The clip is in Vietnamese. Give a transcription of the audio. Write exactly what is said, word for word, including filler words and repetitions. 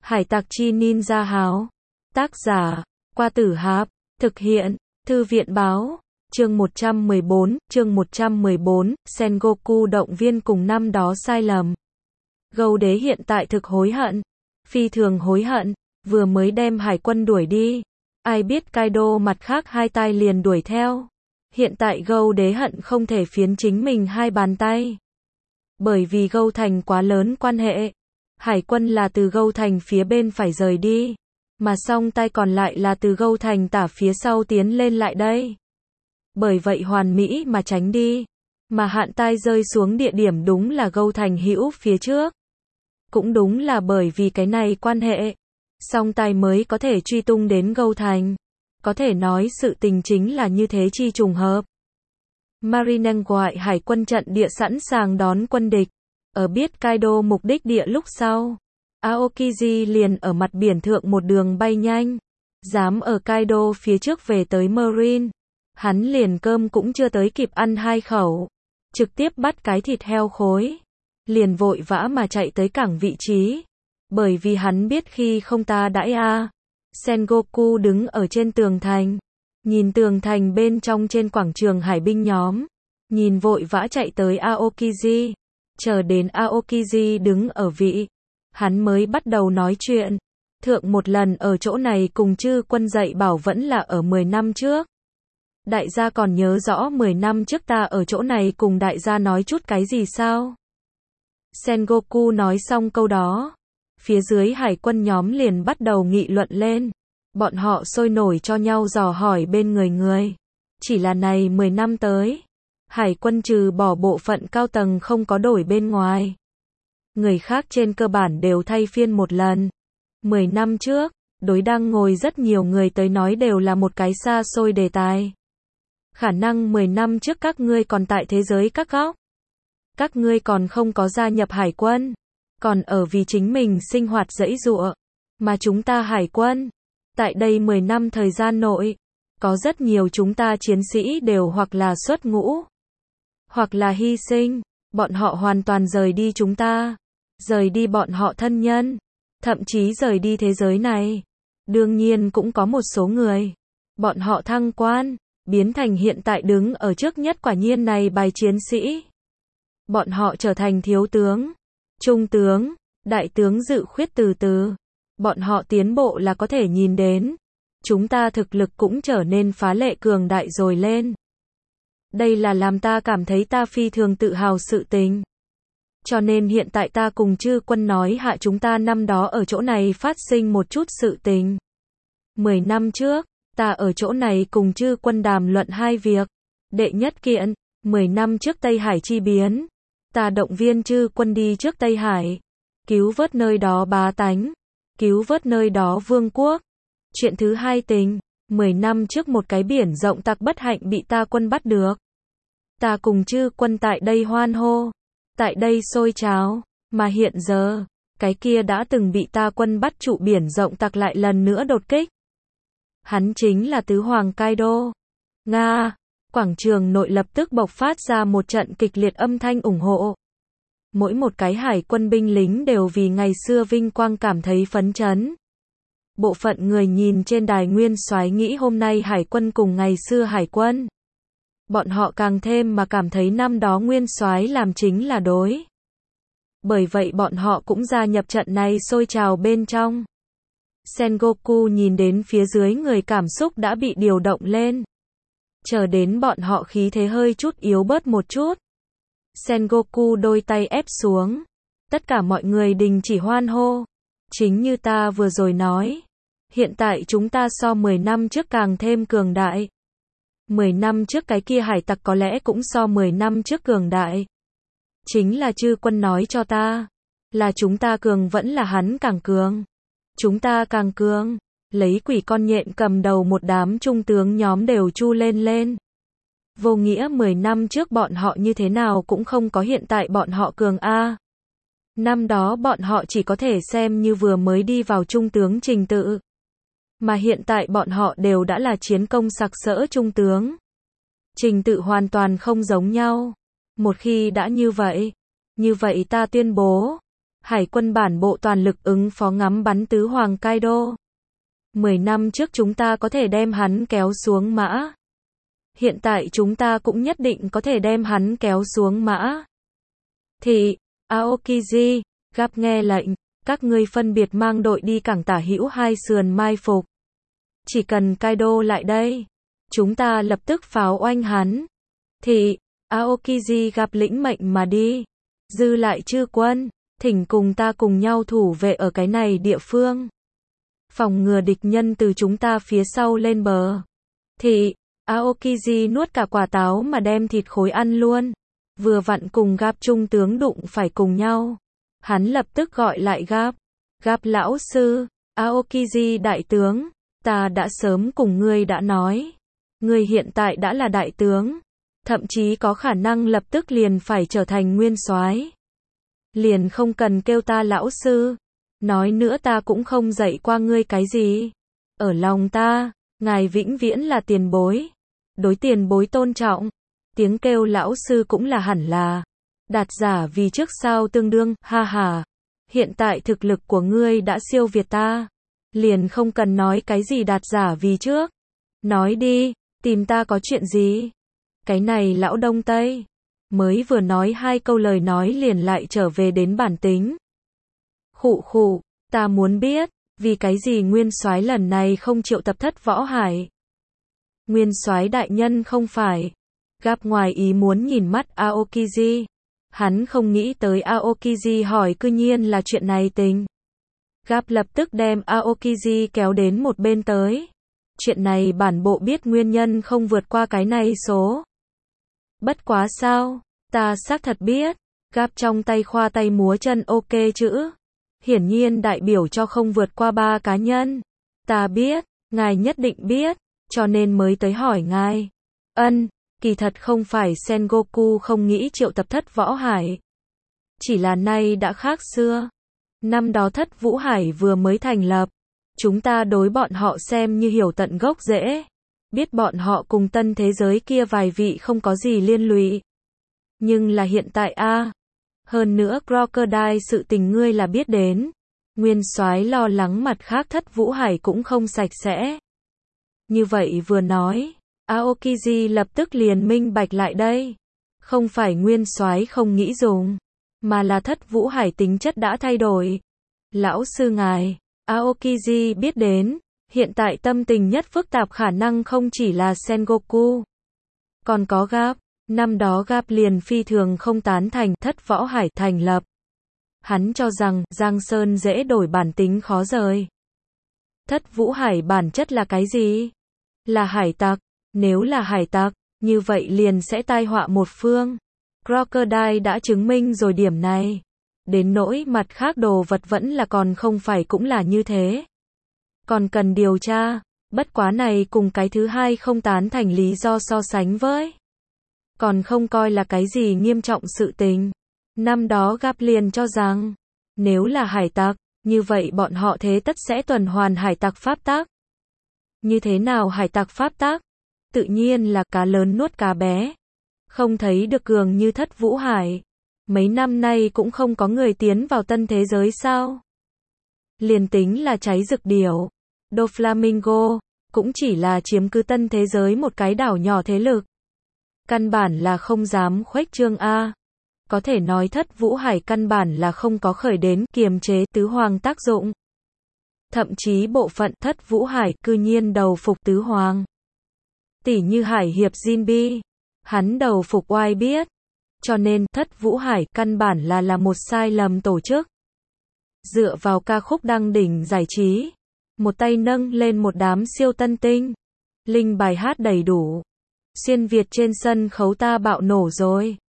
Hải tặc chi ninja háo. Tác giả, Qua Tử Háp. Thực hiện, Thư viện báo. Chương một trăm mười bốn, chương một trăm mười bốn, Sengoku động viên cùng năm đó sai lầm. Gâu đế hiện tại thực hối hận. Phi thường hối hận, vừa mới đem hải quân đuổi đi. Ai biết Kaido mặt khác hai tay liền đuổi theo. Hiện tại Gâu đế hận không thể phiến chính mình hai bàn tay. Bởi vì Gâu thành quá lớn quan hệ. Hải quân là từ Gâu thành phía bên phải rời đi. Mà song tay còn lại là từ Gâu thành tả phía sau tiến lên lại đây. Bởi vậy hoàn mỹ mà tránh đi. Mà hạn tai rơi xuống địa điểm đúng là Gâu thành hữu phía trước. Cũng đúng là bởi vì cái này quan hệ. Song tay mới có thể truy tung đến Gâu thành. Có thể nói sự tình chính là như thế chi trùng hợp. Marineford gọi hải quân trận địa sẵn sàng đón quân địch. Ở biết Kaido mục đích địa lúc sau. Aokiji liền ở mặt biển thượng một đường bay nhanh. Dám ở Kaido phía trước về tới Marine. Hắn liền cơm cũng chưa tới kịp ăn hai khẩu. Trực tiếp bắt cái thịt heo khối. Liền vội vã mà chạy tới cảng vị trí. Bởi vì hắn biết khi không ta đãi a. Sengoku đứng ở trên tường thành. Nhìn tường thành bên trong trên quảng trường hải binh nhóm. Nhìn vội vã chạy tới Aokiji. Chờ đến Aokiji đứng ở vị. Hắn mới bắt đầu nói chuyện. Thượng một lần ở chỗ này cùng chư quân dạy bảo vẫn là ở mười năm trước. Đại gia còn nhớ rõ mười năm trước ta ở chỗ này cùng đại gia nói chút cái gì sao? Sengoku nói xong câu đó. Phía dưới hải quân nhóm liền bắt đầu nghị luận lên. Bọn họ sôi nổi cho nhau dò hỏi bên người người. Chỉ là này mười năm tới. Hải quân trừ bỏ bộ phận cao tầng không có đổi bên ngoài. Người khác trên cơ bản đều thay phiên một lần. mười năm trước, đối đang ngồi rất nhiều người tới nói đều là một cái xa xôi đề tài. Khả năng mười năm trước các ngươi còn tại thế giới các góc. Các ngươi còn không có gia nhập hải quân. Còn ở vì chính mình sinh hoạt dãy dụa. Mà chúng ta hải quân. Tại đây mười năm thời gian nội. Có rất nhiều chúng ta chiến sĩ đều hoặc là xuất ngũ. Hoặc là hy sinh. Bọn họ hoàn toàn rời đi chúng ta. Rời đi bọn họ thân nhân. Thậm chí rời đi thế giới này. Đương nhiên cũng có một số người. Bọn họ thăng quan. Biến thành hiện tại đứng ở trước nhất quả nhiên này bài chiến sĩ. Bọn họ trở thành thiếu tướng. Trung tướng. Đại tướng dự khuyết từ từ. Bọn họ tiến bộ là có thể nhìn đến. Chúng ta thực lực cũng trở nên phá lệ cường đại rồi lên. Đây là làm ta cảm thấy ta phi thường tự hào sự tình. Cho nên hiện tại ta cùng chư quân nói hạ chúng ta năm đó ở chỗ này phát sinh một chút sự tình. Mười năm trước, ta ở chỗ này cùng chư quân đàm luận hai việc. Đệ nhất kiện, mười năm trước Tây Hải chi biến. Ta động viên chư quân đi trước Tây Hải. Cứu vớt nơi đó bá tánh. Cứu vớt nơi đó vương quốc. Chuyện thứ hai tình, mười năm trước một cái biển rộng tặc bất hạnh bị ta quân bắt được. Ta cùng chư quân tại đây hoan hô. Tại đây sôi trào. Mà hiện giờ, cái kia đã từng bị ta quân bắt trụ biển rộng tặc lại lần nữa đột kích. Hắn chính là tứ hoàng Kaido. Nga, quảng trường nội lập tức bộc phát ra một trận kịch liệt âm thanh ủng hộ. Mỗi một cái hải quân binh lính đều vì ngày xưa vinh quang cảm thấy phấn chấn. Bộ phận người nhìn trên đài nguyên soái nghĩ hôm nay hải quân cùng ngày xưa hải quân. Bọn họ càng thêm mà cảm thấy năm đó nguyên soái làm chính là đối. Bởi vậy bọn họ cũng gia nhập trận này sôi trào bên trong. Sengoku nhìn đến phía dưới người cảm xúc đã bị điều động lên. Chờ đến bọn họ khí thế hơi chút yếu bớt một chút. Sengoku đôi tay ép xuống. Tất cả mọi người đình chỉ hoan hô. Chính như ta vừa rồi nói. Hiện tại chúng ta so mười năm trước càng thêm cường đại. mười năm trước cái kia hải tặc có lẽ cũng so mười năm trước cường đại. Chính là chư quân nói cho ta. Là chúng ta cường vẫn là hắn càng cường. Chúng ta càng cường. Lấy quỷ con nhện cầm đầu một đám trung tướng nhóm đều chu lên lên. Vô nghĩa mười năm trước bọn họ như thế nào cũng không có hiện tại bọn họ cường a. Năm đó bọn họ chỉ có thể xem như vừa mới đi vào trung tướng trình tự. Mà hiện tại bọn họ đều đã là chiến công sặc sỡ trung tướng. Trình tự hoàn toàn không giống nhau. Một khi đã như vậy, như vậy ta tuyên bố, Hải quân bản bộ toàn lực ứng phó ngắm bắn tứ hoàng Kaido. Mười năm trước chúng ta có thể đem hắn kéo xuống mã. Hiện tại chúng ta cũng nhất định có thể đem hắn kéo xuống mã. Thì, Aokiji, Garp nghe lệnh, các ngươi phân biệt mang đội đi cảng tả hữu hai sườn mai phục. Chỉ cần Kaido lại đây, chúng ta lập tức pháo oanh hắn. Thì, Aokiji Garp lĩnh mệnh mà đi. Dư lại chư quân, thỉnh cùng ta cùng nhau thủ vệ ở cái này địa phương. Phòng ngừa địch nhân từ chúng ta phía sau lên bờ. Thì, Aokiji nuốt cả quả táo mà đem thịt khối ăn luôn. Vừa vặn cùng Garp trung tướng đụng phải cùng nhau. Hắn lập tức gọi lại Garp. Garp lão sư, Aokiji đại tướng, ta đã sớm cùng ngươi đã nói. Ngươi hiện tại đã là đại tướng. Thậm chí có khả năng lập tức liền phải trở thành nguyên soái. Liền không cần kêu ta lão sư. Nói nữa ta cũng không dạy qua ngươi cái gì. Ở lòng ta, ngài vĩnh viễn là tiền bối. Đối tiền bối tôn trọng. Tiếng kêu lão sư cũng là hẳn là. Đạt giả vì trước sau tương đương, ha ha. Hiện tại thực lực của ngươi đã siêu việt ta. Liền không cần nói cái gì đạt giả vì trước. Nói đi, tìm ta có chuyện gì? Cái này lão Đông Tây. Mới vừa nói hai câu lời nói liền lại trở về đến bản tính. Khụ khụ, ta muốn biết, vì cái gì nguyên soái lần này không triệu tập Thất Võ Hải? Nguyên soái đại nhân không phải. Garp ngoài ý muốn nhìn mắt Aokiji. Hắn không nghĩ tới Aokiji hỏi cư nhiên là chuyện này tình. Garp lập tức đem Aokiji kéo đến một bên tới. Chuyện này bản bộ biết nguyên nhân không vượt qua cái này số. Bất quá sao, ta xác thật biết. Garp trong tay khoa tay múa chân ok chữ. Hiển nhiên đại biểu cho không vượt qua ba cá nhân. Ta biết, ngài nhất định biết, cho nên mới tới hỏi ngài. Ân, kỳ thật không phải Sengoku không nghĩ triệu tập Thất Võ Hải. Chỉ là nay đã khác xưa. Năm đó Thất Vũ Hải vừa mới thành lập. Chúng ta đối bọn họ xem như hiểu tận gốc rễ. Biết bọn họ cùng tân thế giới kia vài vị không có gì liên lụy. Nhưng là hiện tại a, hơn nữa Crocodile sự tình ngươi là biết đến. Nguyên soái lo lắng mặt khác Thất Vũ Hải cũng không sạch sẽ. Như vậy vừa nói, Aokiji lập tức liền minh bạch lại đây. Không phải nguyên soái không nghĩ dùng, mà là Thất Vũ Hải tính chất đã thay đổi. Lão sư ngài, Aokiji biết đến, hiện tại tâm tình nhất phức tạp khả năng không chỉ là Sengoku, còn có Garp. Năm đó Garp liền phi thường không tán thành Thất Võ Hải thành lập. Hắn cho rằng Giang Sơn dễ đổi bản tính khó rời. Thất Vũ Hải bản chất là cái gì? Là hải tặc. Nếu là hải tặc, như vậy liền sẽ tai họa một phương. Crocodile đã chứng minh rồi điểm này. Đến nỗi mặt khác đồ vật vẫn là còn không phải cũng là như thế. Còn cần điều tra, bất quá này cùng cái thứ hai không tán thành lý do so sánh với. Còn không coi là cái gì nghiêm trọng sự tình. Năm đó Garp liền cho rằng, nếu là hải tặc, như vậy bọn họ thế tất sẽ tuần hoàn hải tặc pháp tắc. Như thế nào hải tặc pháp tắc? Tự nhiên là cá lớn nuốt cá bé. Không thấy được cường như Thất Vũ Hải. Mấy năm nay cũng không có người tiến vào tân thế giới sao? Liền tính là cháy rực điểu, Doflamingo, cũng chỉ là chiếm cứ tân thế giới một cái đảo nhỏ thế lực. Căn bản là không dám khuếch trương A. Có thể nói Thất Vũ Hải căn bản là không có khởi đến kiềm chế tứ hoàng tác dụng. Thậm chí bộ phận Thất Vũ Hải cư nhiên đầu phục tứ hoàng. Tỷ như Hải hiệp Jinbe, hắn đầu phục oai biết. Cho nên Thất Vũ Hải căn bản là là một sai lầm tổ chức. Dựa vào ca khúc đăng đỉnh giải trí, một tay nâng lên một đám siêu tân tinh. Linh bài hát đầy đủ. Xuyên Việt trên sân khấu ta bạo nổ rồi.